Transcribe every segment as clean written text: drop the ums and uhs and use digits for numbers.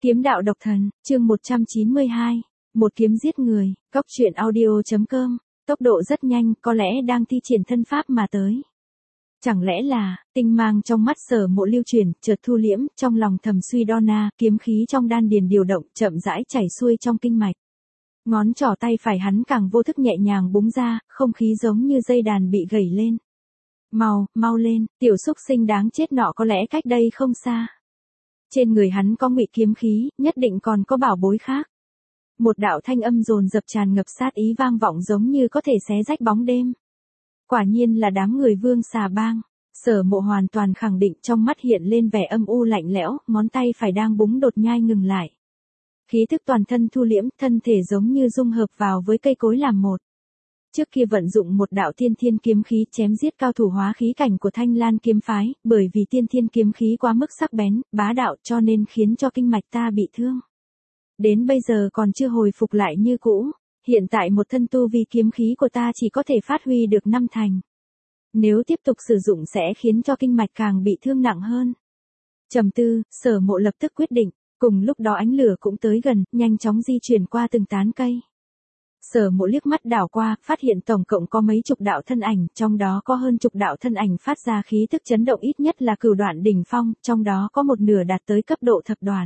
Kiếm đạo độc thần, chương 192. Một kiếm giết người, Cóc truyện audio.com. Tốc độ rất nhanh, có lẽ đang thi triển thân pháp mà tới. Chẳng lẽ là, tinh mang trong mắt Sở Mộ lưu chuyển, chợt thu liễm, trong lòng thầm suy đo na, kiếm khí trong đan điền điều động, chậm rãi chảy xuôi trong kinh mạch. Ngón trỏ tay phải hắn càng vô thức nhẹ nhàng búng ra, không khí giống như dây đàn bị gẩy lên. Mau lên, tiểu xúc sinh đáng chết nọ có lẽ cách đây không xa. Trên người hắn có ngụy kiếm khí, nhất định còn có bảo bối khác. Một đạo thanh âm dồn dập tràn ngập sát ý vang vọng giống như có thể xé rách bóng đêm. Quả nhiên là đám người Vương Xà Bang. Sở Mộ hoàn toàn khẳng định, trong mắt hiện lên vẻ âm u lạnh lẽo, ngón tay phải đang búng đột nhai ngừng lại. Khí thức toàn thân thu liễm, thân thể giống như dung hợp vào với cây cối làm một. Trước kia vận dụng một đạo tiên thiên kiếm khí chém giết cao thủ hóa khí cảnh của Thanh Lan kiếm phái, bởi vì tiên thiên kiếm khí quá mức sắc bén, bá đạo cho nên khiến cho kinh mạch ta bị thương. Đến bây giờ còn chưa hồi phục lại như cũ, hiện tại một thân tu vi kiếm khí của ta chỉ có thể phát huy được 5 thành. Nếu tiếp tục sử dụng sẽ khiến cho kinh mạch càng bị thương nặng hơn. Trầm tư, Sở Mộ lập tức quyết định, cùng lúc đó ánh lửa cũng tới gần, nhanh chóng di chuyển qua từng tán cây. Sở Mộ liếc mắt đảo qua, phát hiện tổng cộng có mấy chục đạo thân ảnh, trong đó có hơn chục đạo thân ảnh phát ra khí tức chấn động ít nhất là cửu đoạn đỉnh phong, trong đó có một nửa đạt tới cấp độ thập đoạn.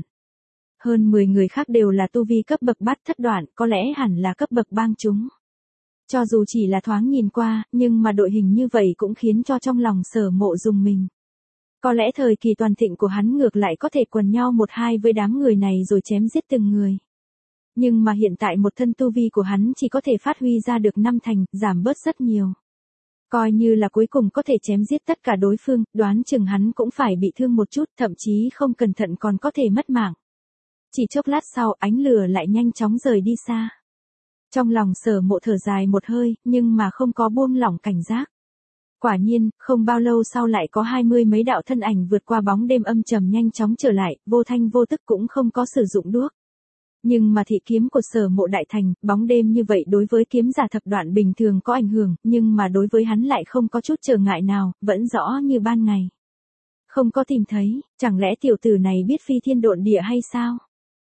Hơn 10 người khác đều là tu vi cấp bậc bát thất đoạn, có lẽ hẳn là cấp bậc bang chúng. Cho dù chỉ là thoáng nhìn qua, nhưng mà đội hình như vậy cũng khiến cho trong lòng Sở Mộ rùng mình. Có lẽ thời kỳ toàn thịnh của hắn ngược lại có thể quần nhau một hai với đám người này rồi chém giết từng người. Nhưng mà hiện tại một thân tu vi của hắn chỉ có thể phát huy ra được 5 thành, giảm bớt rất nhiều. Coi như là cuối cùng có thể chém giết tất cả đối phương, đoán chừng hắn cũng phải bị thương một chút, thậm chí không cẩn thận còn có thể mất mạng. Chỉ chốc lát sau, ánh lửa lại nhanh chóng rời đi xa. Trong lòng Sở Mộ thở dài một hơi, nhưng mà không có buông lỏng cảnh giác. Quả nhiên, không bao lâu sau lại có 20 mấy đạo thân ảnh vượt qua bóng đêm âm trầm nhanh chóng trở lại, vô thanh vô tức cũng không có sử dụng đuốc. Nhưng mà thị kiếm của Sở Mộ đại thành, bóng đêm như vậy đối với kiếm giả thập đoạn bình thường có ảnh hưởng, nhưng mà đối với hắn lại không có chút trở ngại nào, vẫn rõ như ban ngày. Không có tìm thấy, chẳng lẽ tiểu tử này biết phi thiên độn địa hay sao?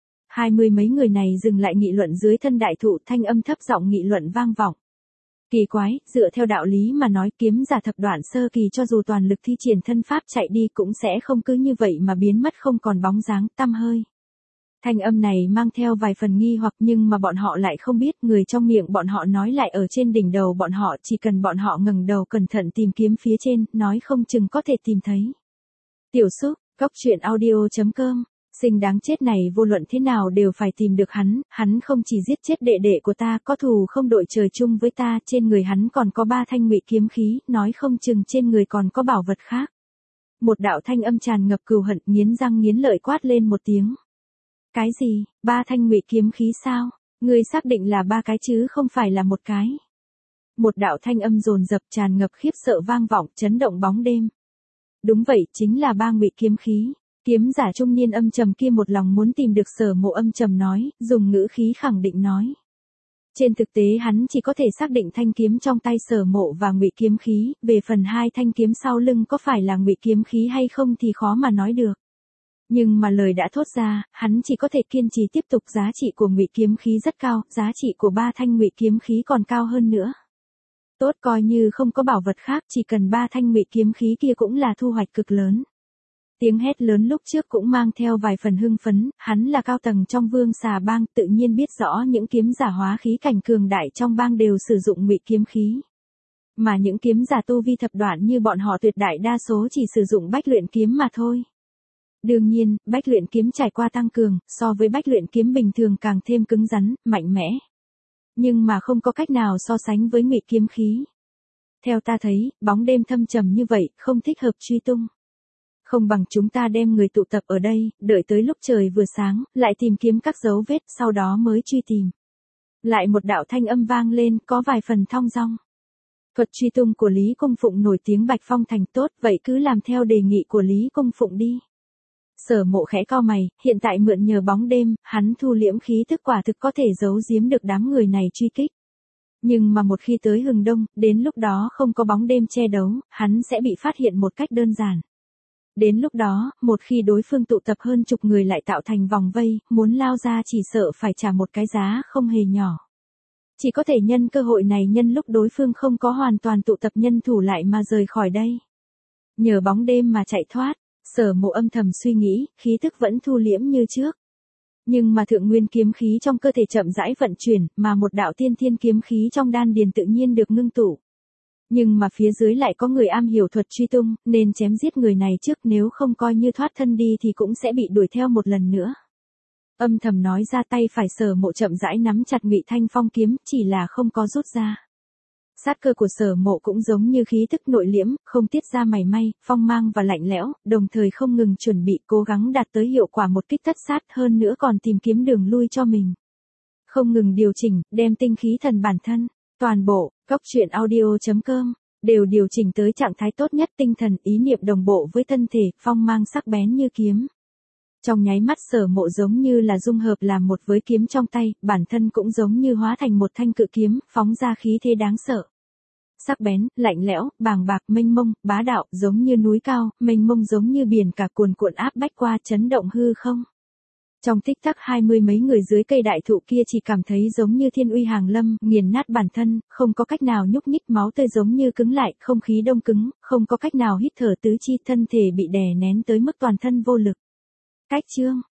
20 mấy người này dừng lại nghị luận dưới thân đại thụ, thanh âm thấp giọng nghị luận vang vọng. Kỳ quái, dựa theo đạo lý mà nói kiếm giả thập đoạn sơ kỳ cho dù toàn lực thi triển thân pháp chạy đi cũng sẽ không cứ như vậy mà biến mất không còn bóng dáng tăm hơi. Thanh âm này mang theo vài phần nghi hoặc nhưng mà bọn họ lại không biết, người trong miệng bọn họ nói lại ở trên đỉnh đầu bọn họ, chỉ cần bọn họ ngẩng đầu cẩn thận tìm kiếm phía trên, nói không chừng có thể tìm thấy. Tiểu Xúc, Cóc truyện audio.com. Sinh đáng chết này vô luận thế nào đều phải tìm được hắn không chỉ giết chết đệ đệ của ta, có thù không đội trời chung với ta, trên người hắn còn có 3 thanh ngụy kiếm khí, nói không chừng trên người còn có bảo vật khác. Một đạo thanh âm tràn ngập cừu hận, nghiến răng nghiến lợi quát lên một tiếng. Cái gì, 3 thanh ngụy kiếm khí sao? Ngươi xác định là 3 cái chứ không phải là một cái. Một đạo thanh âm dồn dập tràn ngập khiếp sợ vang vọng, chấn động bóng đêm. Đúng vậy, chính là 3 ngụy kiếm khí. Kiếm giả trung niên âm trầm kia một lòng muốn tìm được Sở Mộ âm trầm nói, dùng ngữ khí khẳng định nói. Trên thực tế hắn chỉ có thể xác định thanh kiếm trong tay Sở Mộ và ngụy kiếm khí, về phần 2 thanh kiếm sau lưng có phải là ngụy kiếm khí hay không thì khó mà nói được. Nhưng mà lời đã thốt ra, hắn chỉ có thể kiên trì tiếp tục, giá trị của ngụy kiếm khí rất cao, giá trị của 3 thanh ngụy kiếm khí còn cao hơn nữa. Tốt, coi như không có bảo vật khác, chỉ cần 3 thanh ngụy kiếm khí kia cũng là thu hoạch cực lớn. Tiếng hét lớn lúc trước cũng mang theo vài phần hưng phấn, hắn là cao tầng trong Vương Xà Bang, tự nhiên biết rõ những kiếm giả hóa khí cảnh cường đại trong bang đều sử dụng ngụy kiếm khí. Mà những kiếm giả tu vi thập đoạn như bọn họ tuyệt đại đa số chỉ sử dụng bách luyện kiếm mà thôi. Đương nhiên, bách luyện kiếm trải qua tăng cường, so với bách luyện kiếm bình thường càng thêm cứng rắn, mạnh mẽ. Nhưng mà không có cách nào so sánh với ngụy kiếm khí. Theo ta thấy, bóng đêm thâm trầm như vậy, không thích hợp truy tung. Không bằng chúng ta đem người tụ tập ở đây, đợi tới lúc trời vừa sáng, lại tìm kiếm các dấu vết, sau đó mới truy tìm. Lại một đạo thanh âm vang lên, có vài phần thong dong. Thuật truy tung của Lý Cung Phụng nổi tiếng Bạch Phong Thành, tốt, vậy cứ làm theo đề nghị của Lý Cung Phụng đi. Sở Mộ khẽ cau mày, hiện tại mượn nhờ bóng đêm, hắn thu liễm khí tức quả thực có thể giấu giếm được đám người này truy kích. Nhưng mà một khi tới hừng đông, đến lúc đó không có bóng đêm che đấu, hắn sẽ bị phát hiện một cách đơn giản. đến lúc đó, một khi đối phương tụ tập hơn chục người lại tạo thành vòng vây, muốn lao ra chỉ sợ phải trả một cái giá không hề nhỏ. Chỉ có thể nhân cơ hội này nhân lúc đối phương không có hoàn toàn tụ tập nhân thủ lại mà rời khỏi đây. Nhờ bóng đêm mà chạy thoát, Sở Mộ âm thầm suy nghĩ, khí tức vẫn thu liễm như trước. Nhưng mà thượng nguyên kiếm khí trong cơ thể chậm rãi vận chuyển, mà một đạo tiên thiên kiếm khí trong đan điền tự nhiên được ngưng tụ. Nhưng mà phía dưới lại có người am hiểu thuật truy tung, nên chém giết người này trước, nếu không coi như thoát thân đi thì cũng sẽ bị đuổi theo một lần nữa. Âm thầm nói ra, tay phải Sở Mộ chậm rãi nắm chặt Ngụy Thanh Phong kiếm, chỉ là không có rút ra. Sát cơ của Sở Mộ cũng giống như khí tức nội liễm, không tiết ra mảy may, phong mang và lạnh lẽo, đồng thời không ngừng chuẩn bị cố gắng đạt tới hiệu quả một kích tất sát, hơn nữa còn tìm kiếm đường lui cho mình. Không ngừng điều chỉnh, đem tinh khí thần bản thân, toàn bộ, góc truyện audio.com, đều điều chỉnh tới trạng thái tốt nhất, tinh thần, ý niệm đồng bộ với thân thể, phong mang sắc bén như kiếm. Trong nháy mắt Sở Mộ giống như là dung hợp làm một với kiếm trong tay, bản thân cũng giống như hóa thành một thanh cự kiếm, phóng ra khí thế đáng sợ. Sắc bén, lạnh lẽo, bàng bạc, mênh mông, bá đạo, giống như núi cao, mênh mông giống như biển cả cuồn cuộn áp bách qua, chấn động hư không. Trong tích tắc 20 mấy người dưới cây đại thụ kia chỉ cảm thấy giống như thiên uy hàng lâm, nghiền nát bản thân, không có cách nào nhúc nhích, máu tươi giống như cứng lại, không khí đông cứng, không có cách nào hít thở, tứ chi thân thể bị đè nén tới mức toàn thân vô lực. Cách chương